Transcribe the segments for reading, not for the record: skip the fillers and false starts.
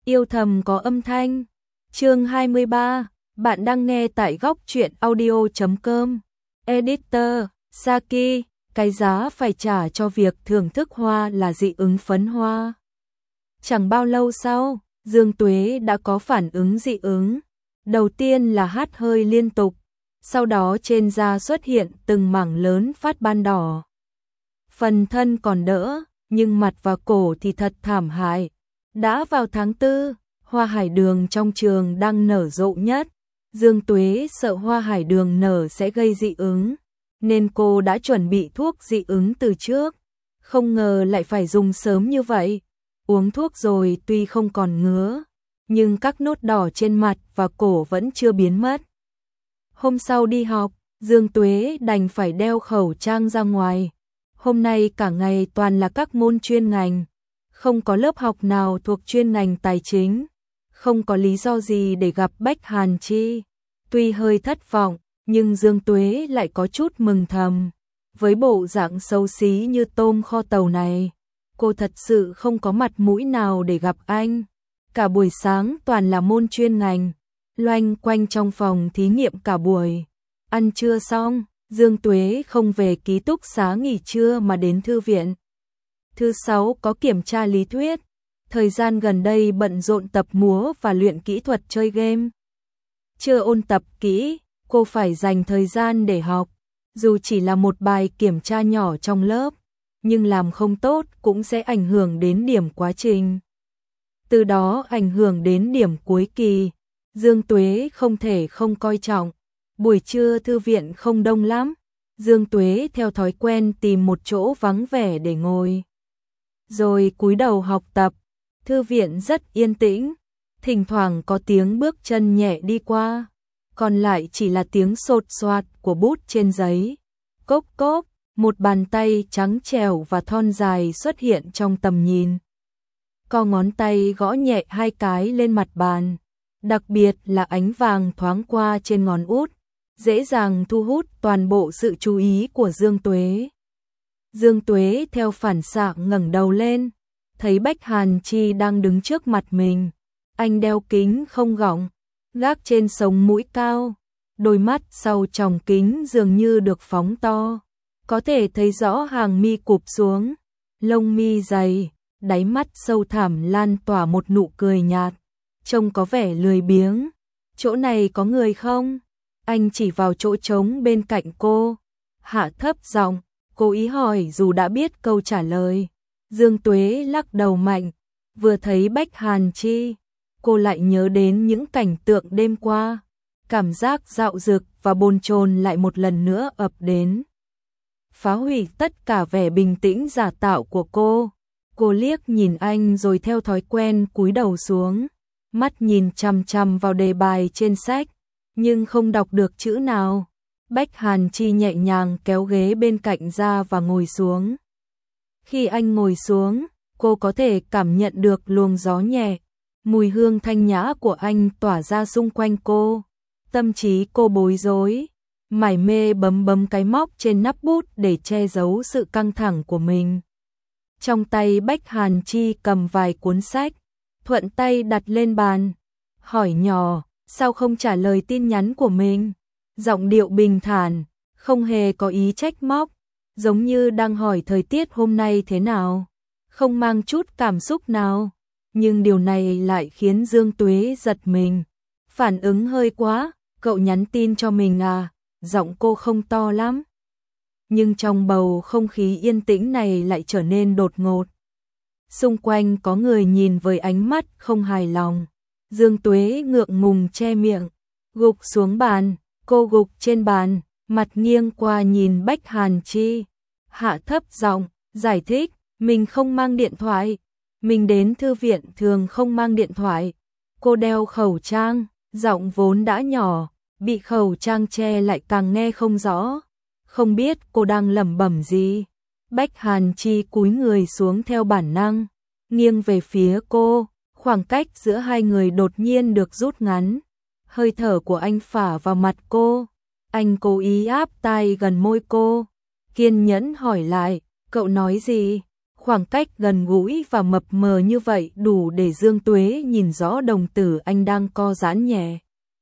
Yêu thầm có âm thanh. Chương 23, bạn đang nghe tại góc truyện audio.com. Editor, Saki, cái giá phải trả cho việc thưởng thức hoa là dị ứng phấn hoa. Chẳng bao lâu sau, Dương Tuế đã có phản ứng dị ứng. Đầu tiên là hắt hơi liên tục, sau đó trên da xuất hiện từng mảng lớn phát ban đỏ. Phần thân còn đỡ, nhưng mặt và cổ thì thật thảm hại. Đã vào tháng 4, hoa hải đường trong trường đang nở rộ nhất. Dương Tuế sợ hoa hải đường nở sẽ gây dị ứng, nên cô đã chuẩn bị thuốc dị ứng từ trước. Không ngờ lại phải dùng sớm như vậy. Uống thuốc rồi tuy không còn ngứa, nhưng các nốt đỏ trên mặt và cổ vẫn chưa biến mất. Hôm sau đi học, Dương Tuế đành phải đeo khẩu trang ra ngoài. Hôm nay cả ngày toàn là các môn chuyên ngành, không có lớp học nào thuộc chuyên ngành tài chính, không có lý do gì để gặp Bách Hàn Chi. Tuy hơi thất vọng, nhưng Dương Tuế lại có chút mừng thầm. Với bộ dạng xấu xí như tôm kho tàu này, cô thật sự không có mặt mũi nào để gặp anh. Cả buổi sáng toàn là môn chuyên ngành, loanh quanh trong phòng thí nghiệm cả buổi. Ăn trưa xong, Dương Tuế không về ký túc xá nghỉ trưa mà đến thư viện. Thứ 6 có kiểm tra lý thuyết. Thời gian gần đây bận rộn tập múa và luyện kỹ thuật chơi game. Chưa ôn tập kỹ, cô phải dành thời gian để học. Dù chỉ là một bài kiểm tra nhỏ trong lớp, nhưng làm không tốt cũng sẽ ảnh hưởng đến điểm quá trình. Từ đó ảnh hưởng đến điểm cuối kỳ. Dương Tuế không thể không coi trọng. Buổi trưa thư viện không đông lắm. Dương Tuế theo thói quen tìm một chỗ vắng vẻ để ngồi, rồi cúi đầu học tập. Thư viện rất yên tĩnh, thỉnh thoảng có tiếng bước chân nhẹ đi qua, còn lại chỉ là tiếng sột soạt của bút trên giấy. Cốc cốc, một bàn tay trắng trẻo và thon dài xuất hiện trong tầm nhìn. Co ngón tay gõ nhẹ 2 cái lên mặt bàn, đặc biệt là ánh vàng thoáng qua trên ngón út, dễ dàng thu hút toàn bộ sự chú ý của Dương Tuế. Dương Tuế theo phản xạ ngẩng đầu lên, thấy Bách Hàn Chi đang đứng trước mặt mình. Anh đeo kính không gọng, gác trên sống mũi cao, đôi mắt sau tròng kính dường như được phóng to, có thể thấy rõ hàng mi cụp xuống, lông mi dày, đáy mắt sâu thẳm lan tỏa một nụ cười nhạt, trông có vẻ lười biếng. Chỗ này có người không? Anh chỉ vào chỗ trống bên cạnh cô, hạ thấp giọng, cố ý hỏi dù đã biết câu trả lời. Dương Tuế lắc đầu mạnh, vừa thấy Bách Hàn Chi, cô lại nhớ đến những cảnh tượng đêm qua. Cảm giác dạo dực và bồn chồn lại một lần nữa ập đến, phá hủy tất cả vẻ bình tĩnh giả tạo của cô. Cô liếc nhìn anh rồi theo thói quen cúi đầu xuống, mắt nhìn chằm chằm vào đề bài trên sách, nhưng không đọc được chữ nào. Bách Hàn Chi nhẹ nhàng kéo ghế bên cạnh ra và ngồi xuống. Khi anh ngồi xuống, cô có thể cảm nhận được luồng gió nhẹ, mùi hương thanh nhã của anh tỏa ra xung quanh cô. Tâm trí cô bối rối, mải mê bấm cái móc trên nắp bút để che giấu sự căng thẳng của mình. Trong tay Bách Hàn Chi cầm vài cuốn sách, thuận tay đặt lên bàn, hỏi nhỏ, sao không trả lời tin nhắn của mình? Giọng điệu bình thản, không hề có ý trách móc, giống như đang hỏi thời tiết hôm nay thế nào, không mang chút cảm xúc nào. Nhưng điều này lại khiến Dương Tuế giật mình. Phản ứng hơi quá, cậu nhắn tin cho mình à? Giọng cô không to lắm, nhưng trong bầu không khí yên tĩnh này lại trở nên đột ngột. Xung quanh có người nhìn với ánh mắt không hài lòng. Dương Tuế ngượng ngùng che miệng, gục xuống bàn. Cô gục trên bàn, mặt nghiêng qua nhìn Bách Hàn Chi, hạ thấp giọng, giải thích, mình không mang điện thoại, mình đến thư viện thường không mang điện thoại. Cô đeo khẩu trang, giọng vốn đã nhỏ, bị khẩu trang che lại càng nghe không rõ, không biết cô đang lẩm bẩm gì. Bách Hàn Chi cúi người xuống theo bản năng, nghiêng về phía cô, khoảng cách giữa hai người đột nhiên được rút ngắn. Hơi thở của anh phả vào mặt cô, anh cố ý áp tai gần môi cô, kiên nhẫn hỏi lại, cậu nói gì? Khoảng cách gần gũi và mập mờ như vậy đủ để Dương Tuế nhìn rõ đồng tử anh đang co giãn nhẹ.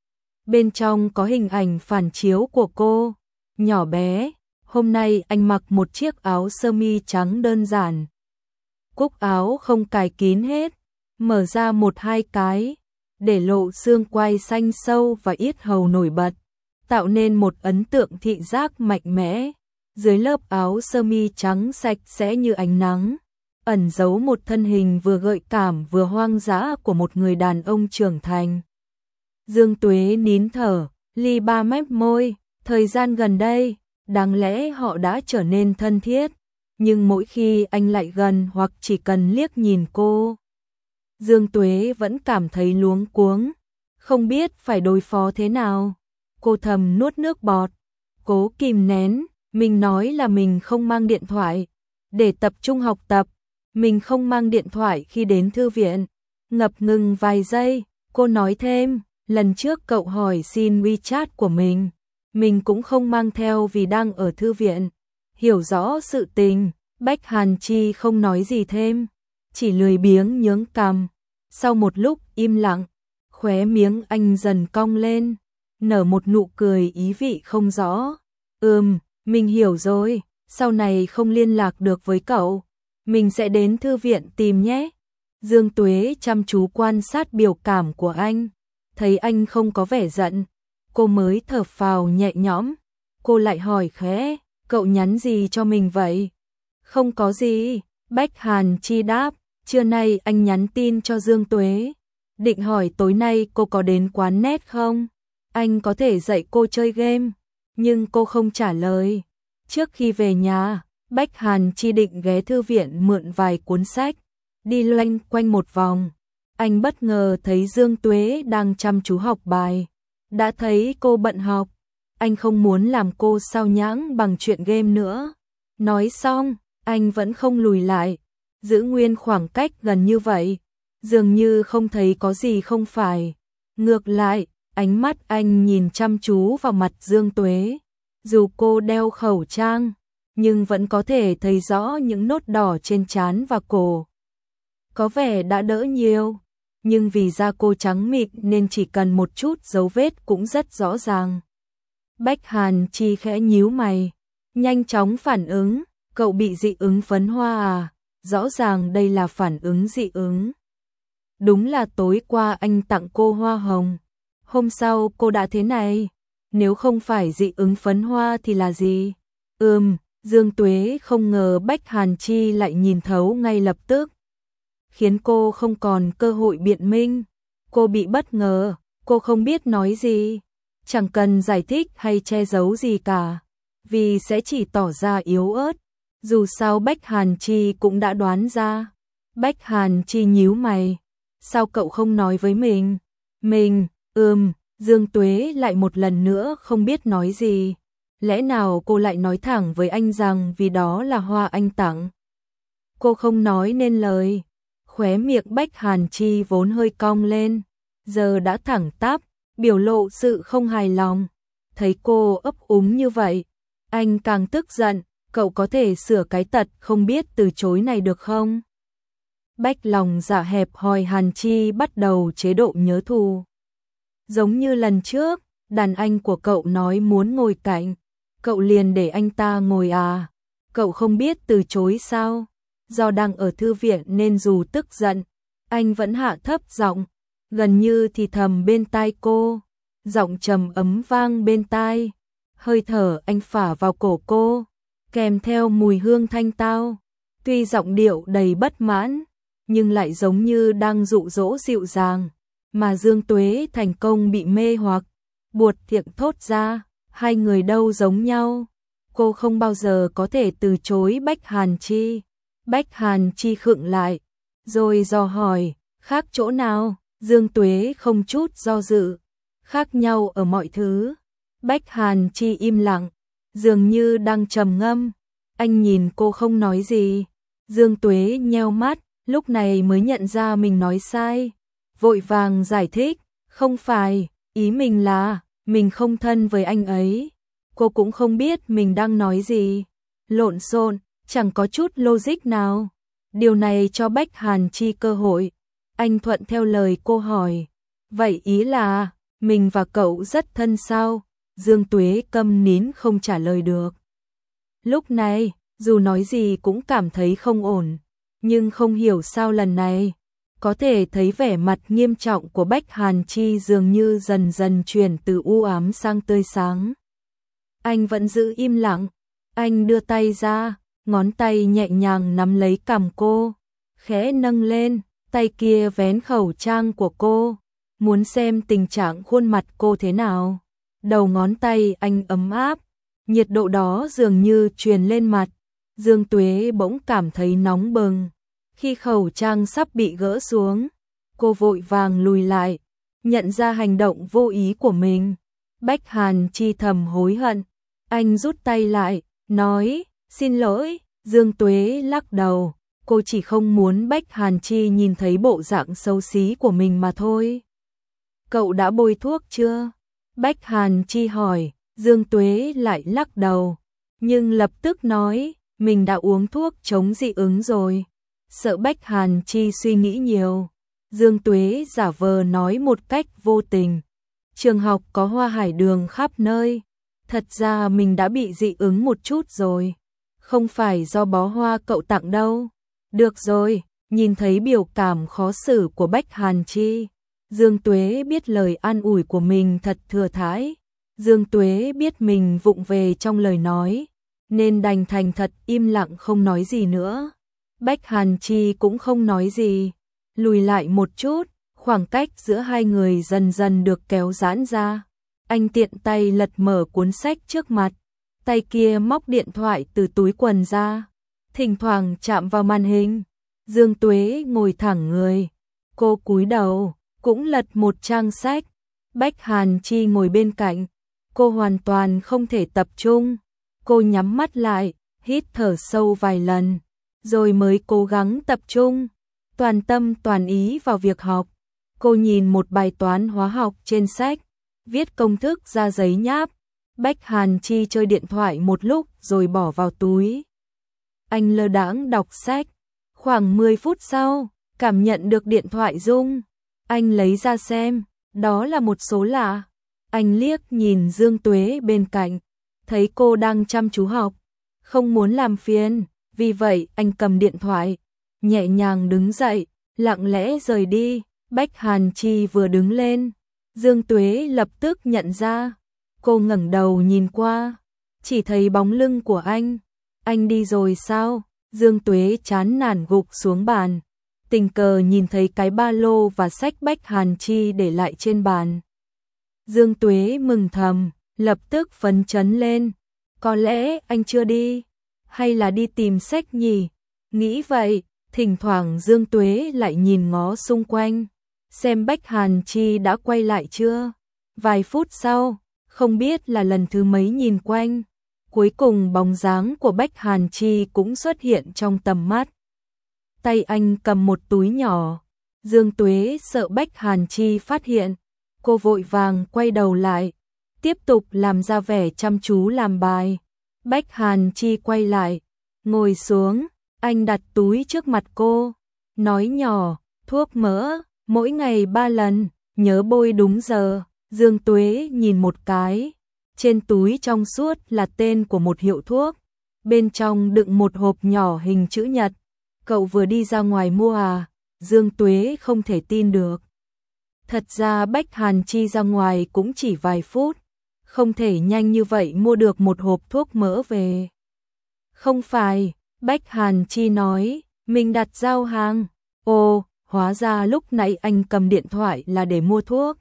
Bên trong có hình ảnh phản chiếu của cô, nhỏ bé. Hôm nay anh mặc một chiếc áo sơ mi trắng đơn giản. Cúc áo không cài kín hết, mở ra một hai cái, để lộ xương quai xanh sâu và yết hầu nổi bật, tạo nên một ấn tượng thị giác mạnh mẽ. Dưới lớp áo sơ mi trắng sạch sẽ như ánh nắng, ẩn giấu một thân hình vừa gợi cảm vừa hoang dã của một người đàn ông trưởng thành. Dương Tuế nín thở, li ba mép môi, thời gian gần đây, đáng lẽ họ đã trở nên thân thiết, nhưng mỗi khi anh lại gần hoặc chỉ cần liếc nhìn cô, Dương Tuế vẫn cảm thấy luống cuống, không biết phải đối phó thế nào. Cô thầm nuốt nước bọt, cố kìm nén, mình nói là mình không mang điện thoại, để tập trung học tập, mình không mang điện thoại khi đến thư viện. Ngập ngừng vài giây, cô nói thêm, lần trước cậu hỏi xin WeChat của mình cũng không mang theo vì đang ở thư viện. Hiểu rõ sự tình, Bách Hàn Chi không nói gì thêm, chỉ lười biếng nhướng cằm. Sau một lúc im lặng, khóe miếng anh dần cong lên, nở một nụ cười ý vị không rõ. Mình hiểu rồi, sau này không liên lạc được với cậu, mình sẽ đến thư viện tìm nhé. Dương Tuế chăm chú quan sát biểu cảm của anh, thấy anh không có vẻ giận, cô mới thở phào nhẹ nhõm. Cô lại hỏi khẽ, cậu nhắn gì cho mình vậy? Không có gì, Bách Hàn Chi đáp, trưa nay anh nhắn tin cho Dương Tuế, định hỏi tối nay cô có đến quán net không? Anh có thể dạy cô chơi game, nhưng cô không trả lời. Trước khi về nhà, Bách Hàn Chi định ghé thư viện mượn vài cuốn sách, đi loanh quanh một vòng. Anh bất ngờ thấy Dương Tuế đang chăm chú học bài. Đã thấy cô bận học, anh không muốn làm cô sao nhãng bằng chuyện game nữa. Nói xong, anh vẫn không lùi lại, giữ nguyên khoảng cách gần như vậy, dường như không thấy có gì không phải. Ngược lại, ánh mắt anh nhìn chăm chú vào mặt Dương Tuế. Dù cô đeo khẩu trang, nhưng vẫn có thể thấy rõ những nốt đỏ trên trán và cổ. Có vẻ đã đỡ nhiều, nhưng vì da cô trắng mịn nên chỉ cần một chút dấu vết cũng rất rõ ràng. Bách Hàn Chi khẽ nhíu mày, nhanh chóng phản ứng, cậu bị dị ứng phấn hoa à? Rõ ràng đây là phản ứng dị ứng. Đúng là tối qua anh tặng cô hoa hồng, hôm sau cô đã thế này. Nếu không phải dị ứng phấn hoa thì là gì? Dương Tuế không ngờ Bách Hàn Chi lại nhìn thấu ngay lập tức, khiến cô không còn cơ hội biện minh. Cô bị bất ngờ, cô không biết nói gì, chẳng cần giải thích hay che giấu gì cả, vì sẽ chỉ tỏ ra yếu ớt. Dù sao Bách Hàn Chi cũng đã đoán ra. Bách Hàn Chi nhíu mày, sao cậu không nói với mình? Dương Tuế lại một lần nữa không biết nói gì. Lẽ nào cô lại nói thẳng với anh rằng vì đó là hoa anh tặng? Cô không nói nên lời. Khóe miệng Bách Hàn Chi vốn hơi cong lên, giờ đã thẳng tắp, biểu lộ sự không hài lòng. Thấy cô ấp úng như vậy, anh càng tức giận. Cậu có thể sửa cái tật không biết từ chối này được không? Bách lòng dạ hẹp hòi Hàn Chi bắt đầu chế độ nhớ thù. Giống như lần trước, đàn anh của cậu nói muốn ngồi cạnh, cậu liền để anh ta ngồi à? Cậu không biết từ chối sao? Do đang ở thư viện nên dù tức giận, anh vẫn hạ thấp giọng, gần như thì thầm bên tai cô, giọng trầm ấm vang bên tai. Hơi thở anh phả vào cổ cô, kèm theo mùi hương thanh tao. Tuy giọng điệu đầy bất mãn, nhưng lại giống như đang dụ dỗ dịu dàng, mà Dương Tuế thành công bị mê hoặc, buột miệng thốt ra, hai người đâu giống nhau. Cô không bao giờ có thể từ chối Bách Hàn Chi. Bách Hàn Chi khựng lại, rồi dò hỏi, khác chỗ nào? Dương Tuế không chút do dự, khác nhau ở mọi thứ. Bách Hàn Chi im lặng, dường như đang trầm ngâm. Anh nhìn cô không nói gì. Dương Tuế nheo mắt, lúc này mới nhận ra mình nói sai, vội vàng giải thích, không phải, ý mình là, mình không thân với anh ấy. Cô cũng không biết mình đang nói gì, lộn xộn, chẳng có chút logic nào. Điều này cho Bách Hàn Chi cơ hội. Anh thuận theo lời cô hỏi. Vậy ý là, mình và cậu rất thân sao? Dương Tuế câm nín không trả lời được. Lúc này, dù nói gì cũng cảm thấy không ổn, nhưng không hiểu sao lần này, có thể thấy vẻ mặt nghiêm trọng của Bách Hàn Chi dường như dần dần chuyển từ u ám sang tươi sáng. Anh vẫn giữ im lặng, anh đưa tay ra, ngón tay nhẹ nhàng nắm lấy cằm cô, khẽ nâng lên, tay kia vén khẩu trang của cô, muốn xem tình trạng khuôn mặt cô thế nào. Đầu ngón tay anh ấm áp, nhiệt độ đó dường như truyền lên mặt. Dương Tuế bỗng cảm thấy nóng bừng. Khi khẩu trang sắp bị gỡ xuống, cô vội vàng lùi lại, nhận ra hành động vô ý của mình. Bách Hàn Chi thầm hối hận. Anh rút tay lại, nói, xin lỗi. Dương Tuế lắc đầu, cô chỉ không muốn Bách Hàn Chi nhìn thấy bộ dạng xấu xí của mình mà thôi. Cậu đã bôi thuốc chưa? Bách Hàn Chi hỏi. Dương Tuế lại lắc đầu, nhưng lập tức nói, mình đã uống thuốc chống dị ứng rồi. Sợ Bách Hàn Chi suy nghĩ nhiều, Dương Tuế giả vờ nói một cách vô tình. Trường học có hoa hải đường khắp nơi, thật ra mình đã bị dị ứng một chút rồi. Không phải do bó hoa cậu tặng đâu. Được rồi, nhìn thấy biểu cảm khó xử của Bách Hàn Chi, Dương Tuế biết lời an ủi của mình thật thừa thãi. Dương Tuế biết mình vụng về trong lời nói, nên đành thành thật im lặng không nói gì nữa. Bách Hàn Chi cũng không nói gì, lùi lại một chút, khoảng cách giữa hai người dần dần được kéo giãn ra. Anh tiện tay lật mở cuốn sách trước mặt, tay kia móc điện thoại từ túi quần ra, thỉnh thoảng chạm vào màn hình. Dương Tuế ngồi thẳng người, cô cúi đầu, cũng lật một trang sách. Bách Hàn Chi ngồi bên cạnh, cô hoàn toàn không thể tập trung. Cô nhắm mắt lại, hít thở sâu vài lần, rồi mới cố gắng tập trung, toàn tâm toàn ý vào việc học. Cô nhìn một bài toán hóa học trên sách, viết công thức ra giấy nháp. Bách Hàn Chi chơi điện thoại một lúc rồi bỏ vào túi. Anh lơ đãng đọc sách. Khoảng 10 phút sau, cảm nhận được điện thoại rung. Anh lấy ra xem, đó là một số lạ. Anh liếc nhìn Dương Tuế bên cạnh, thấy cô đang chăm chú học, không muốn làm phiền, vì vậy anh cầm điện thoại, nhẹ nhàng đứng dậy, lặng lẽ rời đi. Bách Hàn Chi vừa đứng lên, Dương Tuế lập tức nhận ra. Cô ngẩng đầu nhìn qua, chỉ thấy bóng lưng của anh. Anh đi rồi sao? Dương Tuế chán nản gục xuống bàn, tình cờ nhìn thấy cái ba lô và sách Bách Hàn Chi để lại trên bàn. Dương Tuế mừng thầm, lập tức phấn chấn lên. Có lẽ anh chưa đi, hay là đi tìm sách nhỉ? Nghĩ vậy, thỉnh thoảng Dương Tuế lại nhìn ngó xung quanh, xem Bách Hàn Chi đã quay lại chưa. Vài phút sau, không biết là lần thứ mấy nhìn quanh, cuối cùng bóng dáng của Bách Hàn Chi cũng xuất hiện trong tầm mắt. Tay anh cầm một túi nhỏ. Dương Tuế sợ Bách Hàn Chi phát hiện, cô vội vàng quay đầu lại, tiếp tục làm ra vẻ chăm chú làm bài. Bách Hàn Chi quay lại, ngồi xuống, anh đặt túi trước mặt cô, nói nhỏ, thuốc mỡ, mỗi ngày 3 lần, nhớ bôi đúng giờ. Dương Tuế nhìn một cái, trên túi trong suốt là tên của một hiệu thuốc, bên trong đựng một hộp nhỏ hình chữ nhật. Cậu vừa đi ra ngoài mua à? Dương Tuế không thể tin được. Thật ra Bách Hàn Chi ra ngoài cũng chỉ vài phút, không thể nhanh như vậy mua được một hộp thuốc mỡ về. Không phải, Bách Hàn Chi nói, mình đặt giao hàng. Ồ, hóa ra lúc nãy anh cầm điện thoại là để mua thuốc.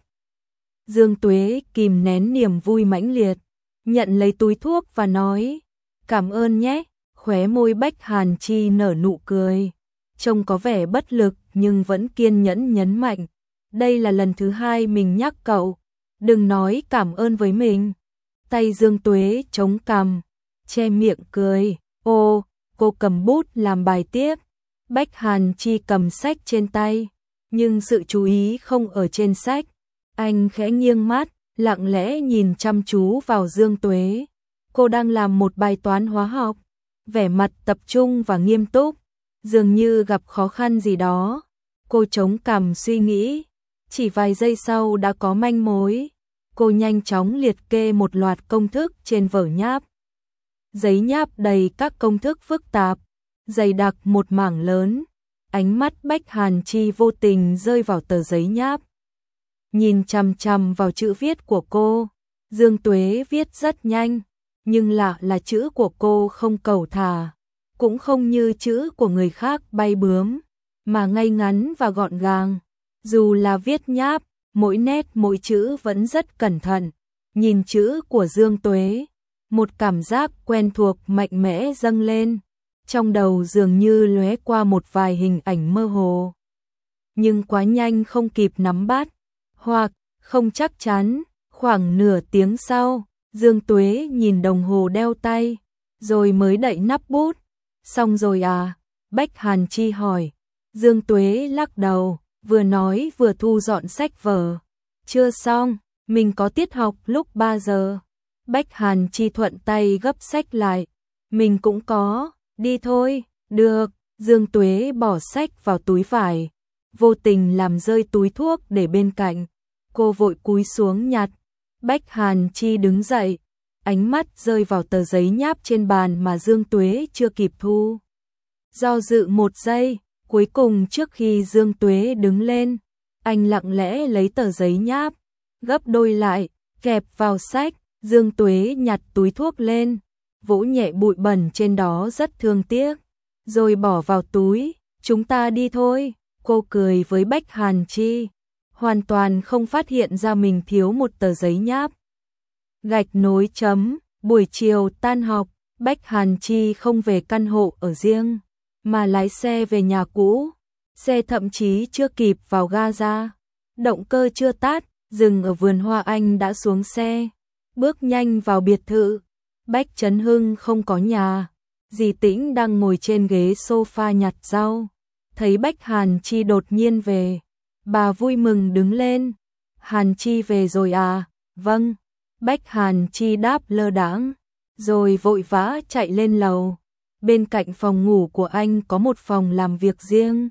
Dương Tuế kìm nén niềm vui mãnh liệt, nhận lấy túi thuốc và nói, cảm ơn nhé. Khóe môi Bách Hàn Chi nở nụ cười, trông có vẻ bất lực nhưng vẫn kiên nhẫn nhấn mạnh, đây là lần thứ 2 mình nhắc cậu, đừng nói cảm ơn với mình. Tay Dương Tuế chống cằm, che miệng cười. Ô, cô cầm bút làm bài tiếp. Bách Hàn Chi cầm sách trên tay, nhưng sự chú ý không ở trên sách. Anh khẽ nghiêng mắt, lặng lẽ nhìn chăm chú vào Dương Tuế. Cô đang làm một bài toán hóa học, vẻ mặt tập trung và nghiêm túc. dường như gặp khó khăn gì đó. Cô chống cằm suy nghĩ, chỉ vài giây sau đã có manh mối. Cô nhanh chóng liệt kê một loạt công thức trên vở nháp. Giấy nháp đầy các công thức phức tạp, dày đặc một mảng lớn. Ánh mắt Bách Hàn Chi vô tình rơi vào tờ giấy nháp. Nhìn chằm chằm vào chữ viết của cô, Dương Tuế viết rất nhanh, nhưng lạ là chữ của cô không cầu thả, cũng không như chữ của người khác bay bướm, mà ngay ngắn và gọn gàng. Dù là viết nháp, mỗi nét mỗi chữ vẫn rất cẩn thận. Nhìn chữ của Dương Tuế, một cảm giác quen thuộc mạnh mẽ dâng lên, trong đầu dường như lóe qua một vài hình ảnh mơ hồ. Nhưng quá nhanh không kịp nắm bắt, hoặc không chắc chắn. Khoảng nửa tiếng sau, Dương Tuế nhìn đồng hồ đeo tay, rồi mới đậy nắp bút. Xong rồi à? Bách Hàn Chi hỏi. Dương Tuế lắc đầu, vừa nói vừa thu dọn sách vở. Chưa xong, mình có tiết học lúc 3 giờ. Bách Hàn Chi thuận tay gấp sách lại. Mình cũng có, đi thôi. Được. Dương Tuế bỏ sách vào túi vải, vô tình làm rơi túi thuốc để bên cạnh. Cô vội cúi xuống nhặt. Bách Hàn Chi đứng dậy, ánh mắt rơi vào tờ giấy nháp trên bàn mà Dương Tuế chưa kịp thu. Do dự một giây, cuối cùng trước khi Dương Tuế đứng lên, anh lặng lẽ lấy tờ giấy nháp, gấp đôi lại, kẹp vào sách. Dương Tuế nhặt túi thuốc lên, vỗ nhẹ bụi bẩn trên đó rất thương tiếc, rồi bỏ vào túi. Chúng ta đi thôi. Cô cười với Bách Hàn Chi, hoàn toàn không phát hiện ra mình thiếu một tờ giấy nháp. Gạch nối chấm. Buổi chiều tan học, Bách Hàn Chi không về căn hộ ở riêng, mà lái xe về nhà cũ. Xe thậm chí chưa kịp vào ga ra, động cơ chưa tắt, dừng ở vườn hoa anh đã xuống xe, bước nhanh vào biệt thự. Bách Chấn Hưng không có nhà, dì Tĩnh đang ngồi trên ghế sofa nhặt rau, thấy Bách Hàn Chi đột nhiên về, bà vui mừng đứng lên. Hàn Chi về rồi à? Vâng. Bách Hàn Chi đáp lơ đãng, rồi vội vã chạy lên lầu. Bên cạnh phòng ngủ của anh có một phòng làm việc riêng.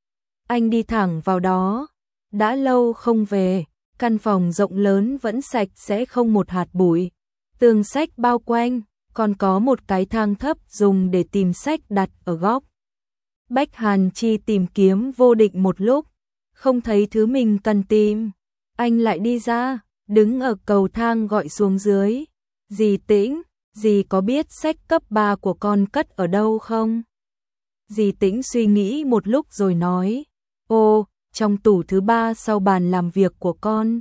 Anh đi thẳng vào đó. Đã lâu không về, căn phòng rộng lớn vẫn sạch sẽ không một hạt bụi. Tường sách bao quanh, còn có một cái thang thấp dùng để tìm sách đặt ở góc. Bách Hàn Chi tìm kiếm vô định một lúc, không thấy thứ mình cần tìm. Anh lại đi ra, đứng ở cầu thang gọi xuống dưới. Dì Tĩnh, dì có biết sách cấp 3 của con cất ở đâu không? Dì Tĩnh suy nghĩ một lúc rồi nói, ồ, trong tủ thứ 3 sau bàn làm việc của con.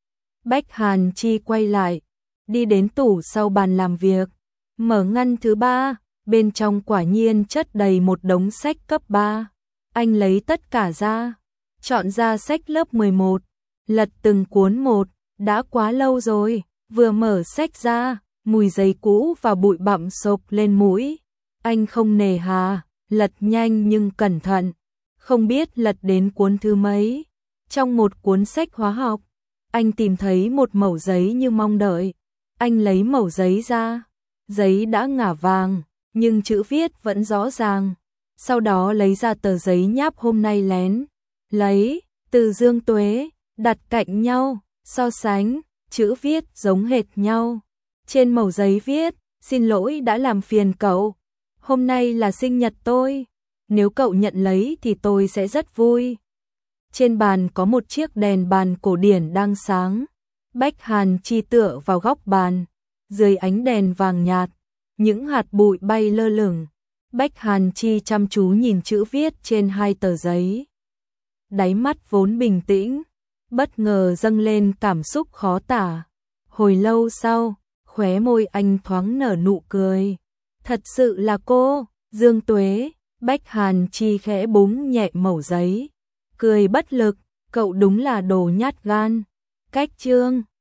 Bách Hàn Chi quay lại, đi đến tủ sau bàn làm việc, mở ngăn thứ 3, bên trong quả nhiên chất đầy một đống sách cấp 3. Anh lấy tất cả ra, chọn ra sách lớp 11, lật từng cuốn một. Đã quá lâu rồi, vừa mở sách ra, mùi giấy cũ và bụi bặm xộc lên mũi. Anh không nề hà, lật nhanh nhưng cẩn thận, không biết lật đến cuốn thứ mấy. Trong một cuốn sách hóa học, anh tìm thấy một mẩu giấy như mong đợi. Anh lấy mẩu giấy ra, giấy đã ngả vàng, nhưng chữ viết vẫn rõ ràng. Sau đó lấy ra tờ giấy nháp hôm nay lén lấy từ Dương Tuế, đặt cạnh nhau, so sánh, chữ viết giống hệt nhau. Trên mẩu giấy viết, xin lỗi đã làm phiền cậu. Hôm nay là sinh nhật tôi. Nếu cậu nhận lấy thì tôi sẽ rất vui. Trên bàn có một chiếc đèn bàn cổ điển đang sáng. Bách Hàn Chi tựa vào góc bàn. Dưới ánh đèn vàng nhạt, những hạt bụi bay lơ lửng. Bách Hàn Chi chăm chú nhìn chữ viết trên hai tờ giấy. Đáy mắt vốn bình tĩnh, bất ngờ dâng lên cảm xúc khó tả. Hồi lâu sau, khóe môi anh thoáng nở nụ cười. Thật sự là cô, Dương Tuế. Bách Hàn Chi khẽ búng nhẹ mẩu giấy, cười bất lực, cậu đúng là đồ nhát gan. Cách chương